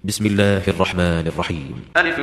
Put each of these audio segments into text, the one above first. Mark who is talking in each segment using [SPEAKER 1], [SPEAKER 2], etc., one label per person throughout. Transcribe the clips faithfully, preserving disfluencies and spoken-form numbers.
[SPEAKER 1] بسم الله الرحمن الرحيم.
[SPEAKER 2] ألف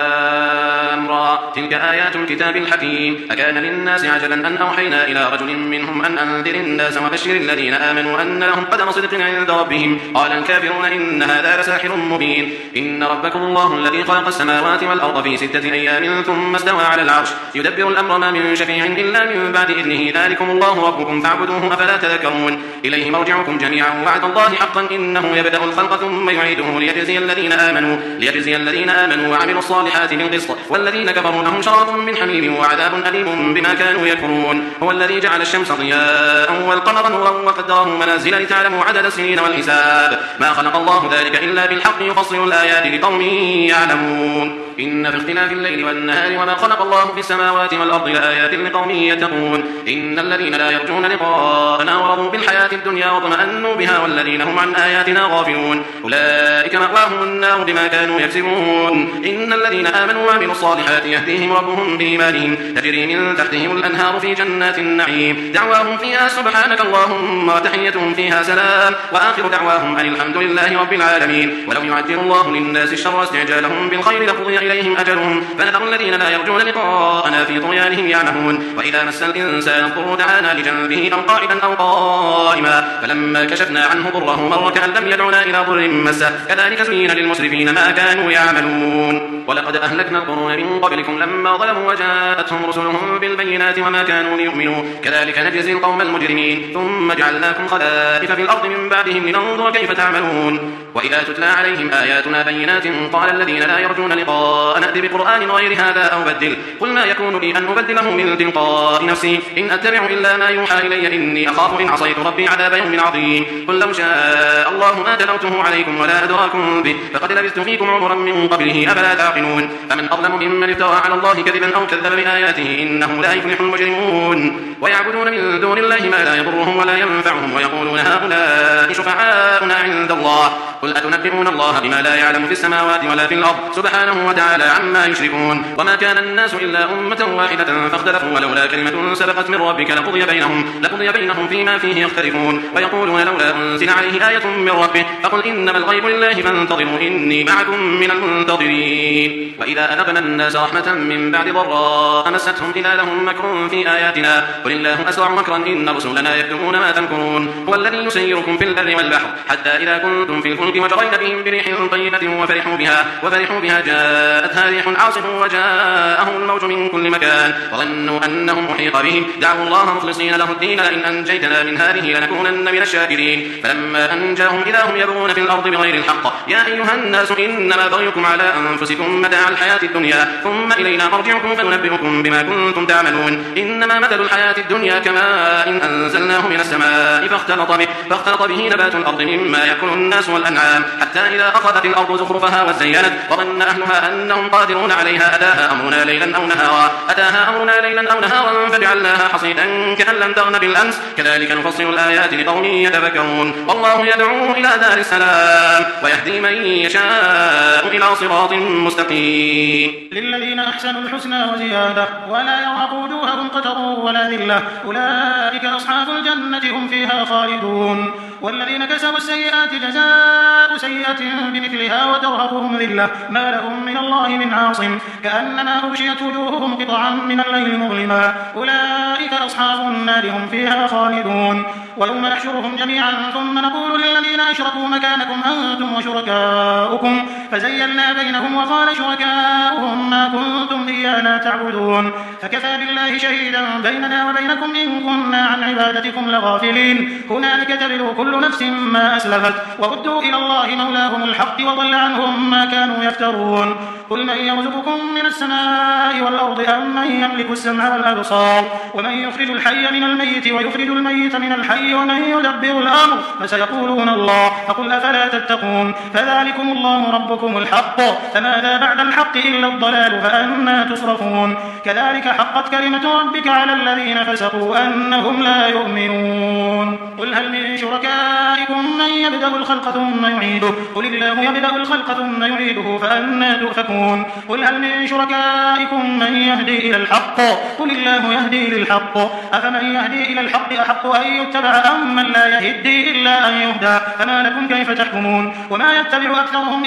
[SPEAKER 2] لام را تلك آيات الكتاب الحكيم. أكان للناس عجبا أن أوحينا إلى رجل منهم أن أنذر الناس وبشر الذين آمنوا أن لهم قدم صدق عند ربهم. قال الكافرون إن هذا لساحر مبين. إن ربكم الله الذي خلق السماوات والأرض في ستة أيام ثم استوى على العرش يدبر الأمر ما من شفيع إلا من بعد إذنه ذلكم الله ربكم فاعبدوه أفلا تذكرون. إليه مرجعكم جميعا وعد الله حقا إنه يبدأ الخلق ثم يعيده ليجزي الذين آمنوا ليجزي الذين آمنوا وعملوا الصالحات بالقسط والذين كفروا لهم شراب من حميم وعذاب أليم بما كانوا يكفرون. هو الذي جعل الشمس ضياء والقمر نورا وقدره منازل لتعلموا عدد السنين والحساب ما خلق الله ذلك إلا بالحق يفصل الآيات لقوم يعلمون. إن في اختلاف الليل والنهار وما خلق الله في السماوات والأرض لآيات لقوم يتقون. إن الذين لا يرجون لقاءنا ورضوا بالحياة الدنيا واطمأنوا بها والذين هم عن آياتنا غافلون أولئك مأواهم النار بما كانوا يكسبون. إن الذين آمنوا وعملوا الصالحات يهديهم ربهم بإيمانهم تجري من تحتهم الأنهار في جنات النعيم دعواهم فيها سبحانك اللهم وتحيتهم فيها سلام وآخر دعواهم أن الحمد لله رب العالمين. ولو يعجل الله للناس الشر استعجالهم بالخير لقضي إليهم أجلهم فنذر الذين لا يرجون لقاءنا في طغيانهم يعمهون. وإذا مس الإنسان الضر دعانا لجنبه أو قائدا أو قائما فلما كشفنا عنه ضره مر كأن لم يدعنا إلى ضر مسه كذلك زين للمسرفين ما كانوا يعملون. ولقد أهلكنا القرون من قبلكم لما ظلموا وجاءتهم رسلهم بالبينات وما كانوا ليؤمنوا كذلك نجزي القوم المجرمين. ثم جعلناكم خلائف في الأرض من بعدهم لننظر كيف تعملون. وإذا تتلى عليهم آياتنا بينات قال الذين لا يرجون لقاءنا ائت بقرآن غير هذا أو بدل قل ما يكون لي أن أبدله من تلقاء نفسي إن أتبع إلا ما يوحى إلي إني أخاف إن عصيت ربي عذاب يوم عظيم. قل لو شاء الله ما تلوته عليكم ولا أدراكم به فقد لبثت فيكم عمرا من قبله أفلا تعقلون. فمن أظلم ممن افترى على الله كذبا أو كذب بآياته إنه لا يفلح المجرمون. ويعبدون من دون الله ما لا يضرهم ولا ينفعهم ويقولون هؤلاء شفعاؤنا عند الله قل أتنبئون الله بما لا يعلم في السماوات ولا في الأرض سبحانه وتعالى عما يشركون. وما كان الناس إلا أمة واحدة فاختلفوا ولولا كلمة سبقت من ربك لقضي بينهم لقضي بينهم فيما فيه يختلفون. ويقولون لولا أنزل عليه آية من ربه فقل إنما الغيب لله فانتظروا إني معكم من المنتظرين. وإذا أذقنا الناس رحمة من بعد ضراء مستهم إذا لهم مكر في آياتنا قل الله أسرع مكرا إن رسلنا يكتبون ما تمكرون. هو الذي يسيركم في البر والبحر حتى إذا كنتم في الفلك وجرين بهم بريح طيبة وفرحوا بها وفرحوا بها جاءتها ريح عاصف وجاءهم الموج من كل مكان وظنوا أنهم محيط بهم دعوا الله مخلصين له الدين لئن أنجيتنا من هذه لنكونن من الشاكرين. فلما أنجاهم إذا هم يبغون في الأرض بغير الحق يا أيها الناس إنما بغيكم على أنفسكم متاع الحياة الدنيا ثم إلينا مرجعكم فننبئكم بما كنتم تعملون. إنما مثل الحياة الدنيا كماء إن أنزلناه من السماء فاختلط به, فاختلط به نبات الأرض مما يأكل الناس والأنعام حتى إذا أخذت الأرض زخرفها وزينت وظن أهلها أنهم قادرون عليها أتاها أمرنا ليلا أو نهارا أتاها أمرنا ليلا أو نهارا فجعلناها حصيدا كأن لم تغن بالأمس كذلك نفصل الآيات لقوم يتفكرون. والله يدعو إلى دار السلام ويهدي من يشاء إلى صراط مستقيم.
[SPEAKER 3] للذين أحسنوا الحسنى وزيادة ولا يرهق وجوههم قتر ولا ذلة أولئك أصحاب الجنة هم فيها خالدون. والذين كسبوا السيئات جزاء سيئة بمثلها وترهقهم ذلة ما لهم من الله من عاصم كأنما أغشيت وجوههم قطعا من الليل مظلما أولئك أصحاب النار هم فيها خالدون. ويوم نحشرهم جميعا ثم نقول للذين أشركوا مكانكم أنتم وشركاؤكم فزيلنا بينهم وقال شركاؤهم ما كنتم إيانا تعبدون فكفى بالله شهيدا بيننا وبينكم إن كنا عن عبادتكم لغافلين. هنالك تبلو كل نفس ما أسلفت وردوا إلى الله مولاهم الحق وضل عنهم ما كانوا يفترون. قل من يرزقكم من السماء والأرض أم من يملك السمع والأبصار ومن يخرج الحي من الميت ويخرج الميت من الحي ومن يدبر الأمر فسيقولون الله فقل أفلا تتقون. فذلكم الله ربكم الحق فماذا بعد الحق إلا الضلال فأنا تصرفون. كذلك حقت كلمة ربك على الذين فسقوا أنهم لا يؤمنون. قل هل من شركائكم من يبدأ الخلق ثم يعيده قل الله يبدأ الخلق ثم يعيده فأنا تؤفكون. قل هل من شركائكم من يهدي إلى الحق قل الله يهدي للحق أفمن يهدي إلى الحق أحق أن يتبع أم من لا يهدي إلا أن يهدى فما لكم كيف تحكمون. وما يتبع أكثرهم إلا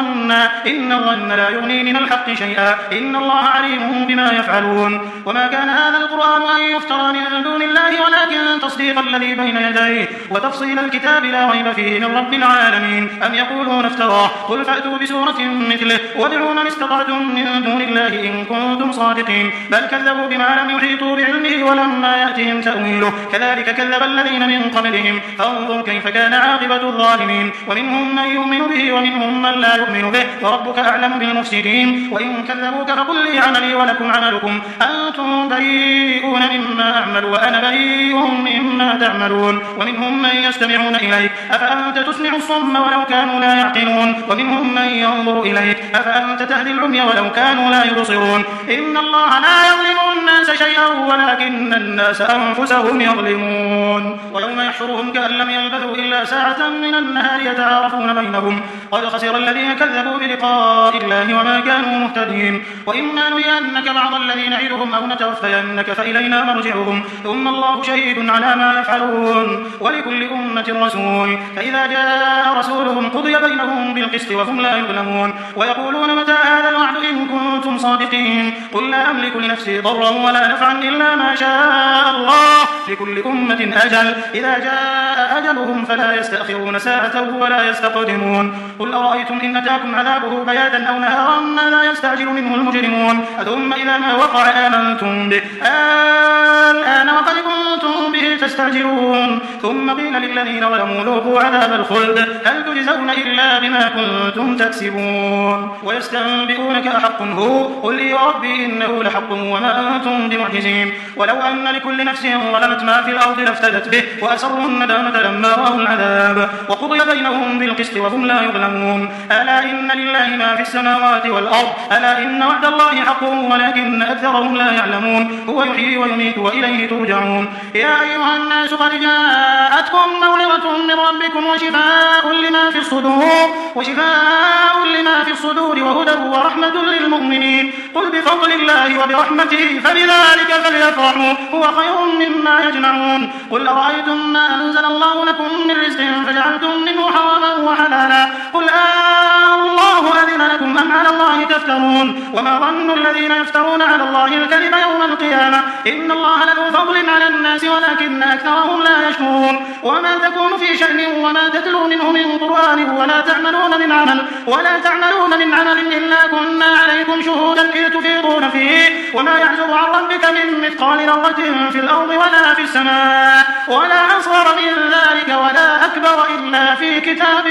[SPEAKER 3] الظن إن الظن لا يغني من الحق شيئا إن الله عليم بما يفعلون وما كان هذا القرآن أن يفترى من دون الله ولكن تصديق الذي بين يديه وتفصيل الكتاب لا ريب فيه من رب العالمين أم يقولون افتراه قل فأتوا بسورة مثله وادعوا من استطعتم من دون الله إن كنتم صادقين بل كذبوا بما لم يحيطوا بعلمه ولما يأتهم تأويله كذلك كذب الذين من قبلهم فانظر كيف كان عاقبة الظالمين ومنهم من يؤمن به ومنهم من لا يؤمن به وربك أعلم بالمفسدين وإن كذبوك فقل لي عملي ولكم عملكم أنتم بريئون مما أعمل وأنا بريء مما تعملون ومنهم من يستمعون إليك أفأنت تسمع الصم ولو كانوا لا يعقلون ومنهم من ينظر إليك أفأنت تهدي العمي ولو كانوا لا يبصرون إن الله لا يظلم الناس شيئا ولكن الناس أنفسهم يظلمون ويوم يحشرهم كأن لم يلبثوا إلا ساعة من النهار يتعارفون بينهم قد خسر الذين كذبوا بلقاء الله وما كانوا مهتدين وإما نرينك بعض الذين نعدهم أو نتوفينك فإلينا مرجعهم ثم الله شهيد على ما يفعلون ولكل أمة رسول فإذا جاء رسولهم قضي بينهم بالقسط وهم لا يظلمون ويقولون متى هذا الوعد إن كنتم صادقين قل لا أملك لنفسي ضرا ولا نفعا إلا ما شاء الله لكل أمة أجل إذا جاء أجلهم فلا يستأخرون ساعة ولا يستقدمون قل أرأيتم إن أتاكم عذابه بياتا أو نهارا ماذا يستعجل منه المجرمون ثم إذا ما وقع آمنتم به الآن وقد كنتم به تستعجلون ثم قيل للذين ظلموا ذوقوا عذاب الخلد هل تجزون إلا بما كنتم تكسبون ويستنبئونك أحق هو قل لي وربي إنه لحق وما أنتم بمعجزين ولو أن لكل نفس ظلمت ما في الأرض لافتدت به وأسروا الندامة لما رأوا العذاب وقضي بينهم بالقسط وهم لا يظلمون ألا إن لله ما في السماوات والأرض ألا إن وعد الله حق ولكن أكثرهم لا يعلمون هو يحيي ويميت وإليه ترجعون يا أيها الناس قد جاءتكم موعظة من ربكم وشفاء لما في الصدور وشفاء لما في الصدور وهدى ورحمة للمؤمنين قل بفضل الله وبرحمته فبذلك فليفرحوا هو خير مما يجمعون قل أرأيتم ما أنزل الله لكم من رزق فجعلتم منه حراما وحلالا قل آه الله أذن لكم أم على الله تفترون وما ظن الذين يفترون على الله الكذب يوم القيامة إن الله لذو فضل على الناس ولكن أكثرهم لا يشكرون وما تكون في شأن وما تتلو منه من قرآن ولا تعملون من عمل ولا تعملون من عمل إلا كنا عليكم شهودا إذ تفيضون فيه وما يعزب عن ربك من مثقال ذرة في الأرض ولا في السماء ولا أصغر من ذلك ولا أكبر إلا في كتاب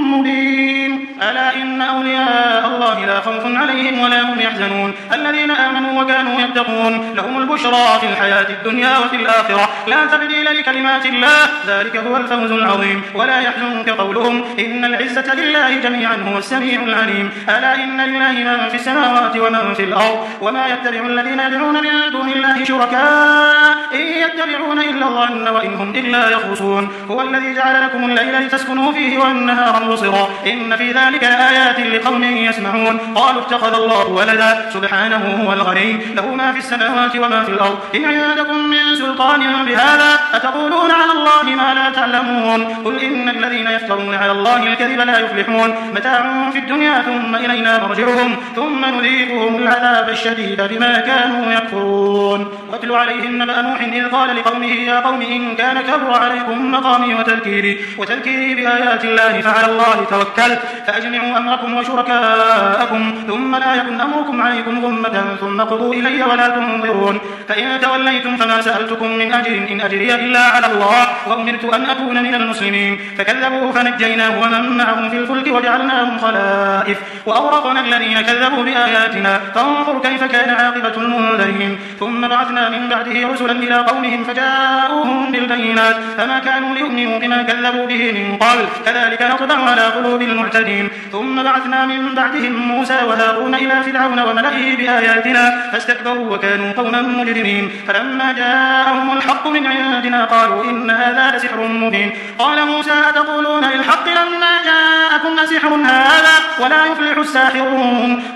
[SPEAKER 3] مبين ألا إن أولياء الله لا خوف عليهم ولا هم يحزنون الذين آمنوا وكانوا يتقون لهم البشرى في الحياة الدنيا وفي الآخرة لا تبديل لكلمات الله ذلك هو الفوز العظيم ولا يحزنك قولهم إن العزة لله جميعا هو السميع العليم ألا إن لله من في السماوات ومن في الأرض وما يتبع الذين يدعون من دون الله شركاء إن يتبعون إلا الظن وإن هم إلا يخرصون هو الذي جعل لكم الليل لتسكنوا فيه والنهار مبصرا إن في ذلك آيات لقوم يسمعون قالوا اتخذ الله ولدا سبحانه هو الغني له ما في السماوات وما في الأرض إن عندكم من سلطان بهذا أتقولون على الله ما لا تعلمون قل إن الذين يفترون على الله الكذب لا يفلحون متاع في الدنيا ثم إلينا مرجعهم ثم نذيقهم العذاب الشديد بما كانوا يكفرون واتل عليهم نبأ نوح إذ قال لقومه يا قوم إن كان كبر عليكم مقامي وتذكيري وتذكيري بآيات الله فعلى الله توكلت فأجمعوا أمركم وشركاءكم ثم لا يكن أمركم عليكم غمة ثم قضوا إلي ولا تنظرون فإن توليتم فما سألتكم من أجر إن أجري إلا على الله وأمرت أن أكون من المسلمين فكذبوه فنجيناه ومن معه في الفلك وجعلناهم خلائف وأورقنا الذين كذبوا بآياتنا فانظر كيف كان عاقبة المنذرين ثم بعثنا من بعده رسلا إلى قومهم فجاءوهم بالبينات فما كانوا ليؤمنوا بما كذبوا به من قبل كذلك نطبع على قلوب المعتدين ثم بعثنا من بعدهم موسى وهارون إلى فرعون وملئه بآياتنا فاستكبروا وكانوا قوما مجرمين فلما جاءهم الحق من عندنا قالوا إن هذا لسحر مبين قال موسى أتقولون للحق لما جاءكم سحر هذا ولا يفلح الساحرون قالوا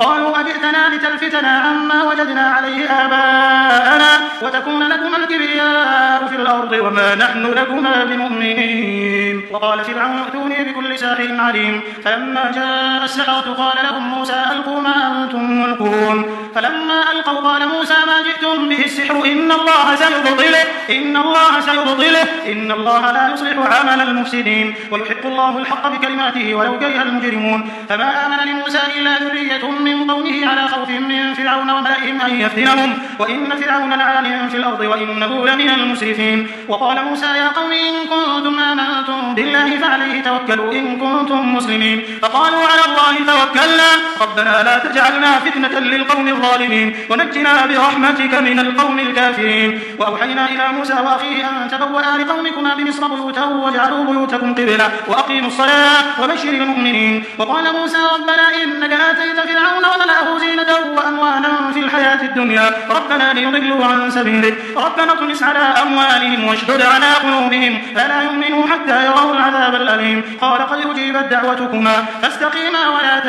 [SPEAKER 3] جئتنا لتلفتنا عما وجدنا عليه آباءنا وتكون لكما الكبرياء في الأرض وما نحن لكما بمؤمنين. وقال فرعون ائتوني بكل ساحر عليم. فلما جاء السحرة قال لهم موسى ألقوا ما أنتم ملقون. فلما ألقوا قال موسى ما جئتم به السحر إن الله سيبطله إن الله سيبطله إن الله لا يصلح عمل المفسدين ويحق الله الحق بكلماته ولو كره المجرمون. فما آمن لموسى إلا ذرية من قومه على خوف من فرعون وملئهم أن يفتنهم وإن فرعون لعال في الأرض وإنه لمن المسرفين. وقال موسى يا قوم إن كنتم آمنتم بالله فعليه توكلوا إن كنتم مسلمين. فقالوا على الله توكلنا ربنا لا تجعلنا فتنة للقوم الظالمين ونجنا برحمتك من القوم الكافرين. وأوحينا إلى موسى وأخيه أن تبوأ لقومكما بمصر بيوتا واجعلوا بيوتكم قبلة وأقيموا الصلاة وبشر المؤمنين. وقال موسى ربنا إنك آتيت فرعون وملأه زينة وأموالا في الحياة الدنيا ربنا ليضلوا عن سبيلك ربنا اطمس على أموالهم واشدد على قلوبهم فلا يؤمنوا حتى يروا العذاب الأليم. قال قد أجيبت دعوتكما فاستقيما ولا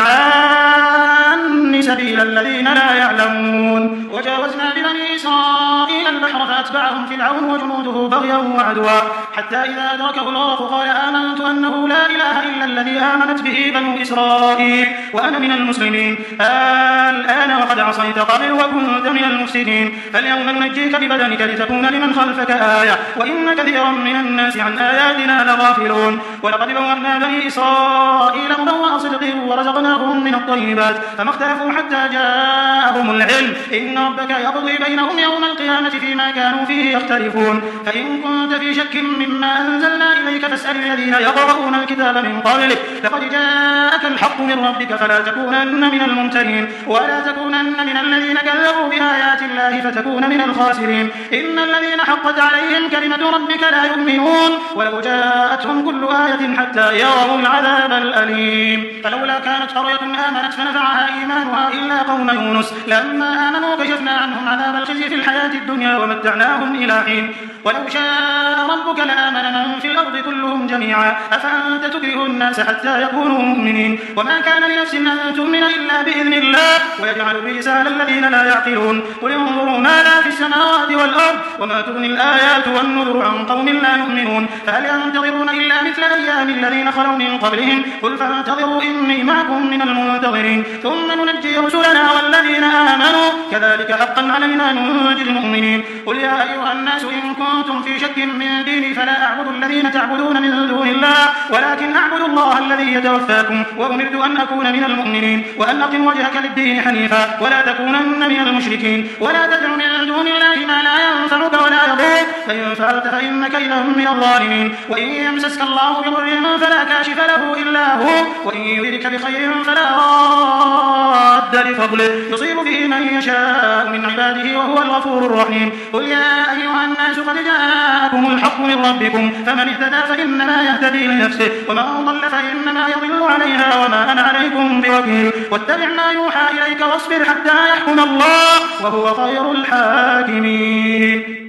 [SPEAKER 3] تتبعان سبيل الذين لا يعلمون. وجاوزنا ببني إسرائيل البحر فأتبعهم فرعون وجنوده بغيا وعدوا حتى إذا أدركه الغرق قال آمنت أنه لا إله إلا الذي آمنت به بنو إسرائيل وأنا من المسلمين. الآن وقد عصيت قبل وكنت من المفسدين فاليوم ننجيك ببدنك لتكون لمن خلفك آية وإن كثيرا من الناس عن آياتنا لغافلون. ولقد بوأنا بني إسرائيل مبوأ صدق ورزقناهم من الطيبات فما اختلفوا حتى جاءهم العلم إن ربك يقضي بينهم يوم القيامة فيما كانوا فيه يختلفون. فإن كنت في شك مما أنزلنا إليك فاسأل الذين يقرؤون الكتاب من قبلك لقد جاءك الحق من ربك فلا تكونن من الممترين ولا تكونن من الذين كذبوا بآيات الله فتكون من الخاسرين. إن الذين حقت عليهم كلمة ربك لا يؤمنون ولو جاءتهم كل آية حتى يروا العذاب الأليم. فلولا كانت قرية آمنت فنفعها إيمانها إلا قوم يونس لما آمنوا كشفنا عنهم عذاب الخزي في الحياة الدنيا ومتعناهم إلى حين. ولو شاء ربك لآمن من في الأرض كلهم جميعا أفأنت تكره الناس حتى يكونوا مؤمنين. وما كان لنفس أن تؤمن إلا بإذن الله ويجعل الرجس على الذين لا يعقلون. قل انظروا ماذا في السماوات والأرض وما تغني الآيات والنذر عن قوم لا يؤمنون. فهل ينتظرون إلا مثل أيام الذين خلوا من قبلهم قل فانتظروا إني معكم من المنتظرين ثم ننجي رسلنا والذين آمنوا كذلك حقا علينا ننجي المؤمنين. قل يا أيها الناس إن كنتم في شك من ديني فلا أعبد الذين تعبدون من دون الله ولكن أعبد الله الذي يتوفاكم وأمرت أن أكون من المؤمنين وأن أقم وجهك للدين حنيفا ولا تكونن من المشركين ولا تدع من دون الله ما لا ينفعك ولا يضرك فإن فعلت فإنك إذا من الظالمين. وإن يمسسك الله بضر فلا كاشف له إلا هو وإن يردك بخير فلا راد لفضله يصيب به من يشاء من عباده وهو الغفور الرحيم. قل يا أيها الناس قد جاءكم الحق من ربكم فمن اهتدى فإنما يهتدي لنفسه ومن ضل فإنما يضل عليها وما أنا عليكم بوكيل. واتبع ما يوحى إليك واصبر حتى يحكم الله وهو خير الحاكمين.